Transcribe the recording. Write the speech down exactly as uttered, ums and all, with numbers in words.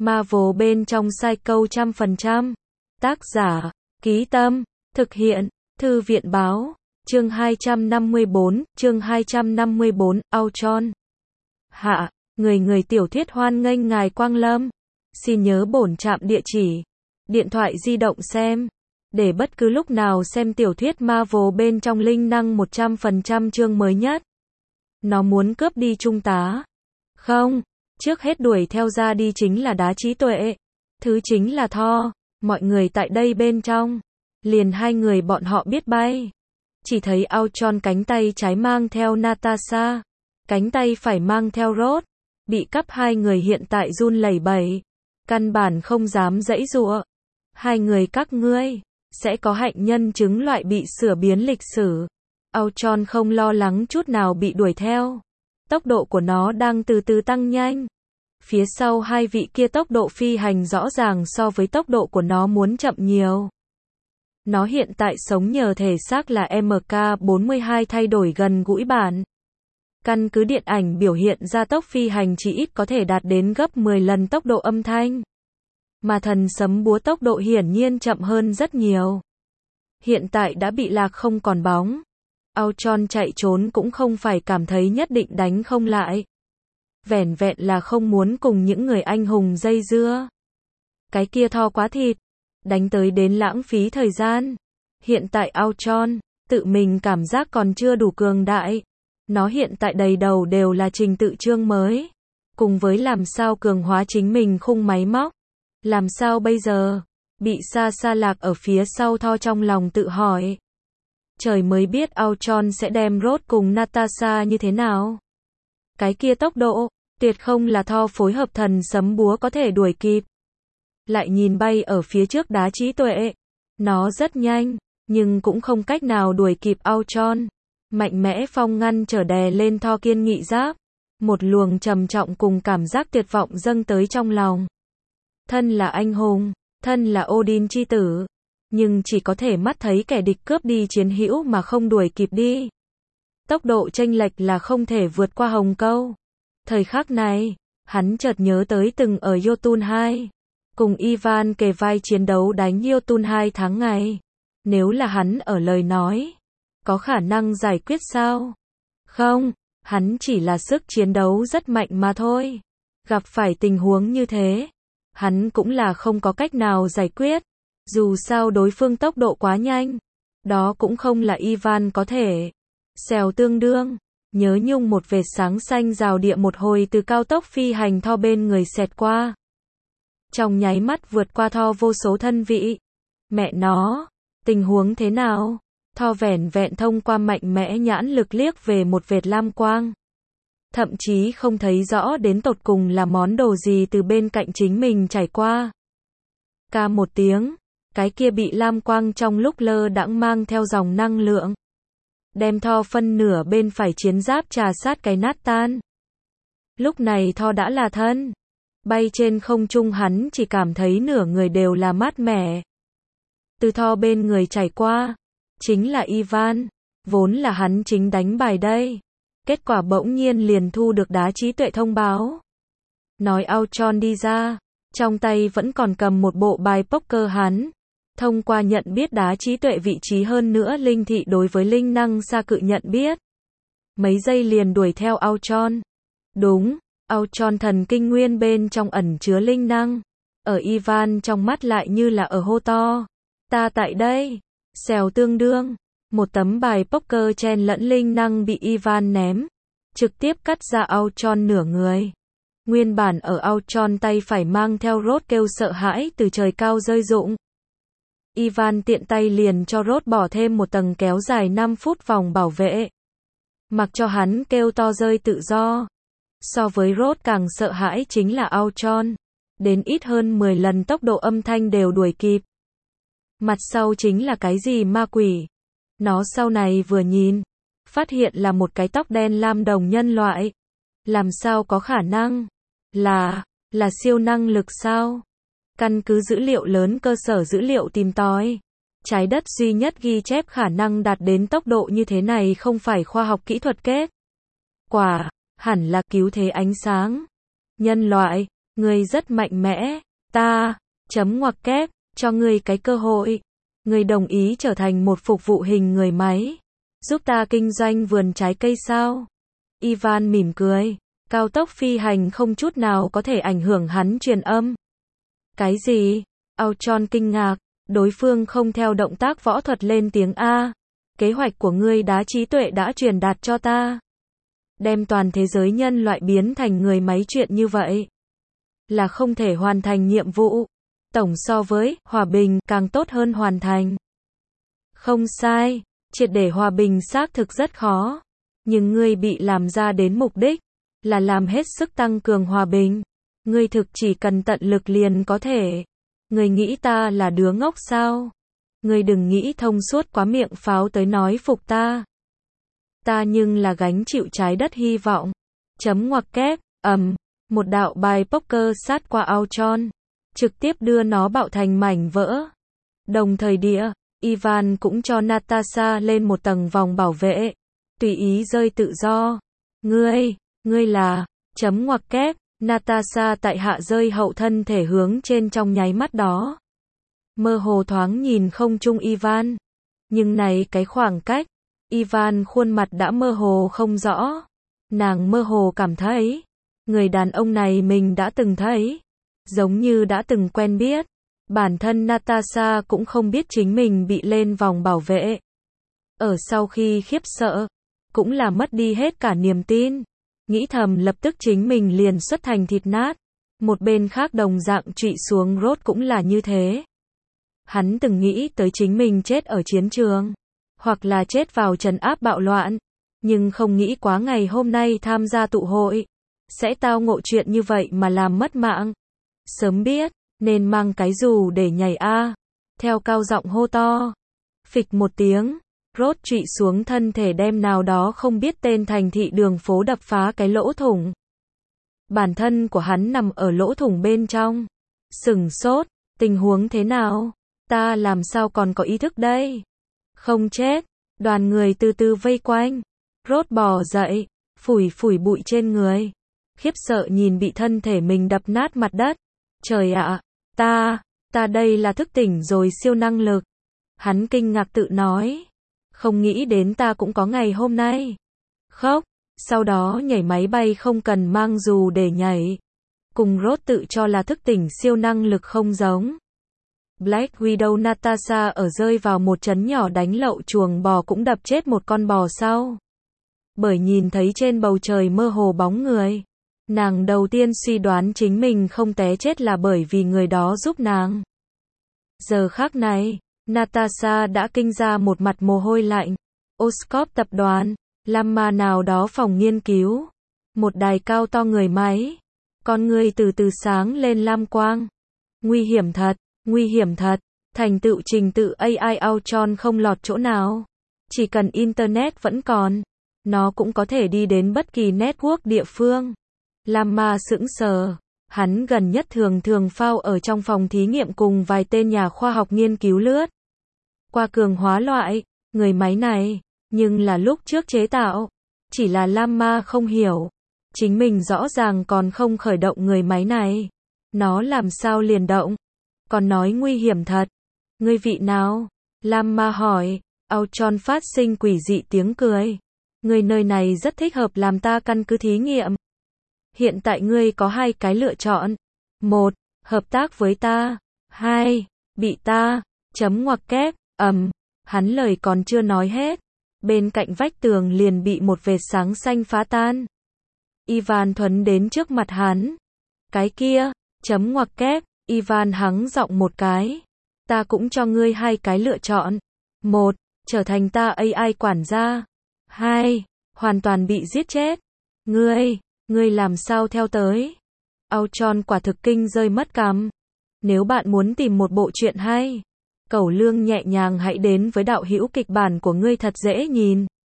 Marvel bên trong Psycho trăm phần trăm. Tác giả, Ký Tâm, thực hiện, Thư viện báo, chương hai trăm năm mươi bốn, chương hai trăm năm mươi bốn, Ultron. Hạ, người người tiểu thuyết hoan nghênh ngài Quang Lâm. Xin nhớ bổn trạm địa chỉ, điện thoại di động xem, để bất cứ lúc nào xem tiểu thuyết Marvel bên trong linh năng một trăm phần trăm chương mới nhất. Nó muốn cướp đi trung tá. Không, trước hết đuổi theo ra đi chính là đá trí tuệ. Thứ chính là Thor, mọi người tại đây bên trong. Liền hai người bọn họ biết bay. Chỉ thấy Ultron cánh tay trái mang theo Natasha, cánh tay phải mang theo Ross. Bị cắp hai người hiện tại run lẩy bẩy. Căn bản không dám giãy giụa. Hai người các ngươi sẽ có hạnh nhân chứng loại bị sửa biến lịch sử. Ultron không lo lắng chút nào bị đuổi theo. Tốc độ của nó đang từ từ tăng nhanh. Phía sau hai vị kia tốc độ phi hành rõ ràng so với tốc độ của nó muốn chậm nhiều. Nó hiện tại sống nhờ thể xác là M K bốn mươi hai thay đổi gần gũi bản. Căn cứ điện ảnh biểu hiện ra tốc phi hành chỉ ít có thể đạt đến gấp mười lần tốc độ âm thanh. Mà thần sấm búa tốc độ hiển nhiên chậm hơn rất nhiều. Hiện tại đã bị lạc không còn bóng. Ultron chạy trốn cũng không phải cảm thấy nhất định đánh không lại. Vẻn vẹn là không muốn cùng những người anh hùng dây dưa. Cái kia Thor quá thịt. Đánh tới đến lãng phí thời gian. Hiện tại Ultron, tự mình cảm giác còn chưa đủ cường đại. Nó hiện tại đầy đầu đều là trình tự chương mới. Cùng với làm sao cường hóa chính mình khung máy móc. Làm sao bây giờ? Bị xa xa lạc ở phía sau Thor trong lòng tự hỏi. Trời mới biết Ultron sẽ đem Ross cùng Natasha như thế nào. Cái kia tốc độ, tuyệt không là Thor phối hợp thần sấm búa có thể đuổi kịp. Lại nhìn bay ở phía trước đá trí tuệ. Nó rất nhanh, nhưng cũng không cách nào đuổi kịp Ultron. Mạnh mẽ phong ngăn trở đè lên Thor kiên nghị giáp. Một luồng trầm trọng cùng cảm giác tuyệt vọng dâng tới trong lòng. Thân là anh hùng, thân là Odin chi tử. Nhưng chỉ có thể mắt thấy kẻ địch cướp đi chiến hữu mà không đuổi kịp đi. Tốc độ chênh lệch là không thể vượt qua hồng câu. Thời khắc này, hắn chợt nhớ tới từng ở Jotun hai. Cùng Ivan kề vai chiến đấu đánh Jotun hai tháng ngày. Nếu là hắn ở lời nói, có khả năng giải quyết sao? Không, hắn chỉ là sức chiến đấu rất mạnh mà thôi. Gặp phải tình huống như thế, hắn cũng là không có cách nào giải quyết. Dù sao đối phương tốc độ quá nhanh. Đó cũng không là Ivan có thể. Xèo tương đương. Nhớ nhung một vệt sáng xanh rào địa một hồi từ cao tốc phi hành Thor bên người xẹt qua. Trong nháy mắt vượt qua Thor vô số thân vị. Mẹ nó, tình huống thế nào? Thor vẻn vẹn thông qua mạnh mẽ nhãn lực liếc về một vệt lam quang. Thậm chí không thấy rõ đến tột cùng là món đồ gì từ bên cạnh chính mình trải qua. Ca một tiếng. Cái kia bị lam quang trong lúc lơ đãng mang theo dòng năng lượng. Đem Thor phân nửa bên phải chiến giáp trà sát cái nát tan. Lúc này Thor đã là thân. Bay trên không trung hắn chỉ cảm thấy nửa người đều là mát mẻ. Từ Thor bên người trải qua. Chính là Ivan. Vốn là hắn chính đánh bài đây. Kết quả bỗng nhiên liền thu được đá trí tuệ thông báo. Nói Ultron đi ra. Trong tay vẫn còn cầm một bộ bài poker hắn. Thông qua nhận biết đá trí tuệ vị trí hơn nữa linh thị đối với linh năng xa cự nhận biết. Mấy giây liền đuổi theo Ultron. Đúng, Ultron thần kinh nguyên bên trong ẩn chứa linh năng. Ở Ivan trong mắt lại như là ở hô to. Ta tại đây. Xèo tương đương. Một tấm bài poker chen lẫn linh năng bị Ivan ném. Trực tiếp cắt ra Ultron nửa người. Nguyên bản ở Ultron tay phải mang theo Ross kêu sợ hãi từ trời cao rơi rụng. Ivan tiện tay liền cho Ross bỏ thêm một tầng kéo dài năm phút vòng bảo vệ. Mặc cho hắn kêu to rơi tự do. So với Ross càng sợ hãi chính là Ultron. Đến ít hơn mười lần tốc độ âm thanh đều đuổi kịp. Mặt sau chính là cái gì ma quỷ. Nó sau này vừa nhìn. Phát hiện là một cái tóc đen lam đồng nhân loại. Làm sao có khả năng? Là, là siêu năng lực sao? Căn cứ dữ liệu lớn cơ sở dữ liệu tìm tòi. Trái đất duy nhất ghi chép khả năng đạt đến tốc độ như thế này không phải khoa học kỹ thuật kết. Quả, hẳn là cứu thế ánh sáng. Nhân loại, Ngươi rất mạnh mẽ. Ta, chấm ngoặc kép, cho ngươi cái cơ hội. Ngươi đồng ý trở thành một phục vụ hình người máy. Giúp ta kinh doanh vườn trái cây sao? Ivan mỉm cười. Cao tốc phi hành không chút nào có thể ảnh hưởng hắn truyền âm. Cái gì? Auchon kinh ngạc. Đối phương không theo động tác võ thuật lên tiếng A. Kế hoạch của ngươi đá trí tuệ đã truyền đạt cho ta. Đem toàn thế giới nhân loại biến thành người máy chuyện như vậy. Là không thể hoàn thành nhiệm vụ. Tổng so với hòa bình càng tốt hơn hoàn thành. Không sai. Triệt để hòa bình xác thực rất khó. Nhưng ngươi bị làm ra đến mục đích. Là làm hết sức tăng cường hòa bình. Ngươi thực chỉ cần tận lực liền có thể. Ngươi nghĩ ta là đứa ngốc sao? Ngươi đừng nghĩ thông suốt quá miệng pháo tới nói phục ta. Ta nhưng là gánh chịu trái đất hy vọng. Chấm ngoặc kép, ầm, một đạo bài poker sát qua Auchon, trực tiếp đưa nó bạo thành mảnh vỡ. Đồng thời địa, Ivan cũng cho Natasha lên một tầng vòng bảo vệ, tùy ý rơi tự do. Ngươi, ngươi là, chấm ngoặc kép, Natasha tại hạ rơi hậu thân thể hướng trên trong nháy mắt đó. Mơ hồ thoáng nhìn không chung Ivan. Nhưng này cái khoảng cách, Ivan khuôn mặt đã mơ hồ không rõ. Nàng mơ hồ cảm thấy, người đàn ông này mình đã từng thấy, giống như đã từng quen biết. Bản thân Natasha cũng không biết chính mình bị lên vòng bảo vệ. Ở sau khi khiếp sợ, cũng là mất đi hết cả niềm tin. Nghĩ thầm lập tức chính mình liền xuất thành thịt nát. Một bên khác đồng dạng trụy xuống rốt cũng là như thế. Hắn từng nghĩ tới chính mình chết ở chiến trường, hoặc là chết vào trấn áp bạo loạn, nhưng không nghĩ quá ngày hôm nay tham gia tụ hội, sẽ tao ngộ chuyện như vậy mà làm mất mạng. Sớm biết, nên mang cái dù để nhảy a. Theo cao giọng hô to. Phịch một tiếng, rốt trụy xuống thân thể đem nào đó không biết tên thành thị đường phố đập phá cái lỗ thủng. Bản thân của hắn nằm ở lỗ thủng bên trong. Sửng sốt, tình huống thế nào? Ta làm sao còn có ý thức đây? Không chết, đoàn người từ từ vây quanh. Rốt bò dậy, phủi phủi bụi trên người. Khiếp sợ nhìn bị thân thể mình đập nát mặt đất. Trời ạ, ta, ta đây là thức tỉnh rồi siêu năng lực. Hắn kinh ngạc tự nói. Không nghĩ đến ta cũng có ngày hôm nay. Khóc, sau đó nhảy máy bay không cần mang dù để nhảy. Cùng rốt tự cho là thức tỉnh siêu năng lực không giống. Black Widow Natasha ở rơi vào một trấn nhỏ đánh lậu chuồng bò cũng đập chết một con bò sau. Bởi nhìn thấy trên bầu trời mơ hồ bóng người. Nàng đầu tiên suy đoán chính mình không té chết là bởi vì người đó giúp nàng. Giờ khác này, Natasha đã kinh ra một mặt mồ hôi lạnh. Oscorp tập đoàn, Lamma nào đó phòng nghiên cứu. Một đài cao to người máy. Con người từ từ sáng lên lam quang. Nguy hiểm thật, nguy hiểm thật. Thành tựu trình tự a i Auchon không lọt chỗ nào. Chỉ cần Internet vẫn còn, nó cũng có thể đi đến bất kỳ network địa phương. Lamma sững sờ. Hắn gần nhất thường thường phao ở trong phòng thí nghiệm cùng vài tên nhà khoa học nghiên cứu lướt qua cường hóa loại người máy này, nhưng là lúc trước chế tạo. Chỉ là Lamma không hiểu. Chính mình rõ ràng còn không khởi động người máy này. Nó làm sao liền động? Còn nói nguy hiểm thật. Ngươi vị nào? Lamma hỏi. Auchon phát sinh quỷ dị tiếng cười. Ngươi nơi này rất thích hợp làm ta căn cứ thí nghiệm. Hiện tại ngươi có hai cái lựa chọn. Một, hợp tác với ta. Hai, bị ta, chấm ngoặc kép, ầm. Hắn lời còn chưa nói hết. Bên cạnh vách tường liền bị một vệt sáng xanh phá tan. Ivan thuấn đến trước mặt hắn. Cái kia, chấm ngoặc kép, Ivan hắng giọng một cái. Ta cũng cho ngươi hai cái lựa chọn. Một, trở thành ta a i quản gia. Hai, hoàn toàn bị giết chết. Ngươi, ngươi làm sao theo tới? Auchon quả thực kinh rơi mất cằm. Nếu bạn muốn tìm một bộ truyện hay, cẩu lương nhẹ nhàng hãy đến với đạo hữu kịch bản của ngươi thật dễ nhìn.